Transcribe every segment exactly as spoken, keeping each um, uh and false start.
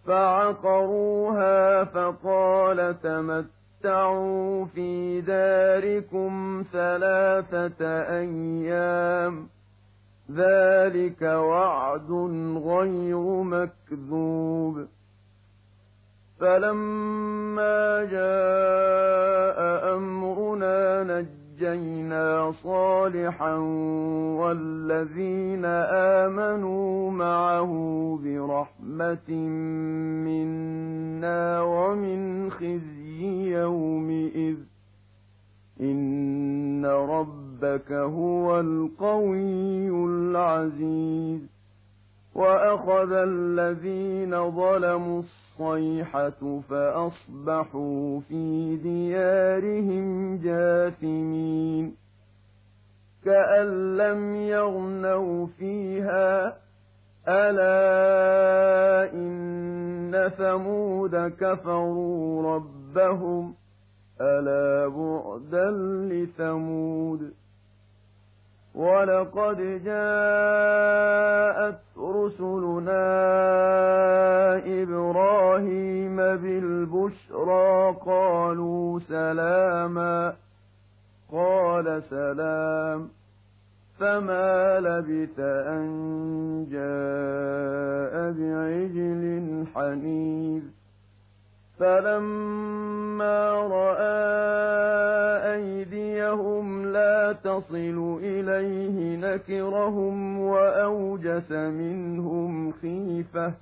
فعقروها فقال تمتعوا في داركم ثلاثة أيام ذلك وعد غير مكذوب. فلما جاء أمرنا نجينا صالحا والذين آمنوا معه برحمة منا ومن خزي يومئذ إن ربك هو القوي العزيز. وأخذ الذين ظلموا الصيحة فأصبحوا في ديارهم جاثمين كأن لم يغنوا فيها ألا إن ثمود كفروا ربهم ألا بعدا لثمود. ولقد جاءت رسلنا إبراهيم بالبشرى قالوا سلاما قال سلام فما لبث أن جاء بعجل حنيذ. فلما رأى أيديهم لا تصل إليه نكرهم وأوجس منهم خيفة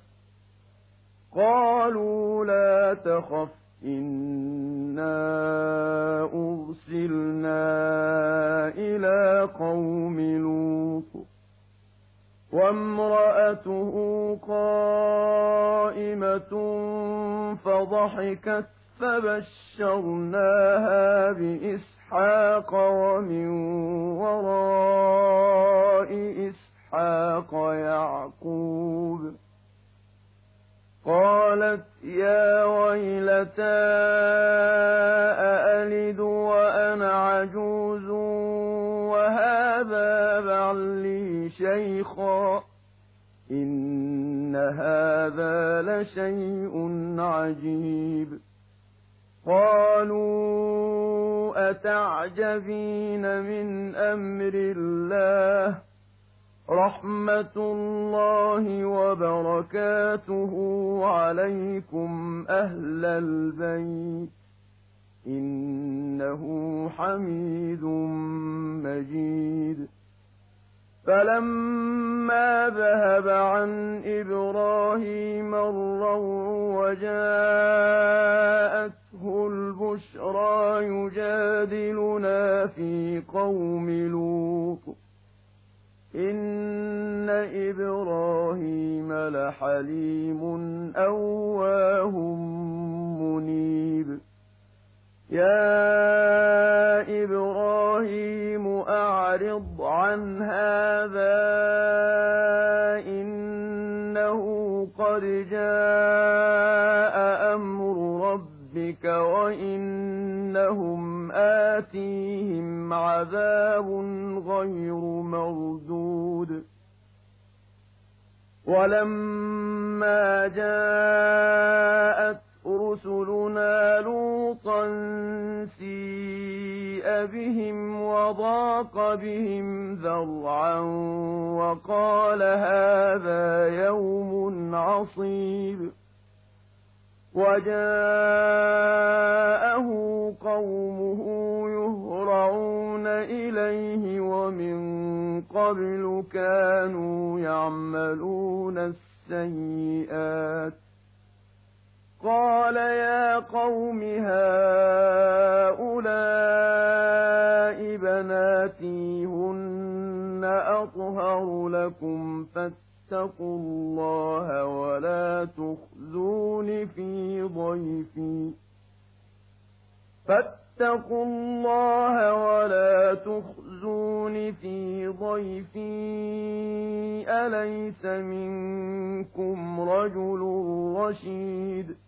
قالوا لا تخف إنا أرسلنا إلى قوم لوط وامرأته قائمة فضحكت فبشرناها بإسحاق ومن وراء إسحاق يعقوب. قالت يا ويلتى أألد وأنا عجوز وهذا بعلي شيخا إن هذا لشيء عجيب. قالوا أتعجبين من أمر الله رحمة الله وبركاته عليكم أهل البيت إنه حميد مجيد. فلما ذهب عن إبراهيم الروع وجاءته البشرى يجادلنا في قوم لوط إن إبراهيم لحليم أواه منيب. يا إبراهيم أعرض عن هذا إنه قد جاء أمر ربك وإنهم آتيهم عذاب غير مردود. ولما جاءت رسلنا لوطا سيء بهم وضاق بهم ذرعا وقال هذا يوم عصيب. وجاءه قومه يهرعون إليه ومن قبل كانوا يعملون السيئات قال يا قوم هؤلاء بناتي هن أطهر لكم فاتقوا الله ولا تخزون في ضيفي فاتقوا الله ولا تخزون في ضيفي أليس منكم رجل رشيد.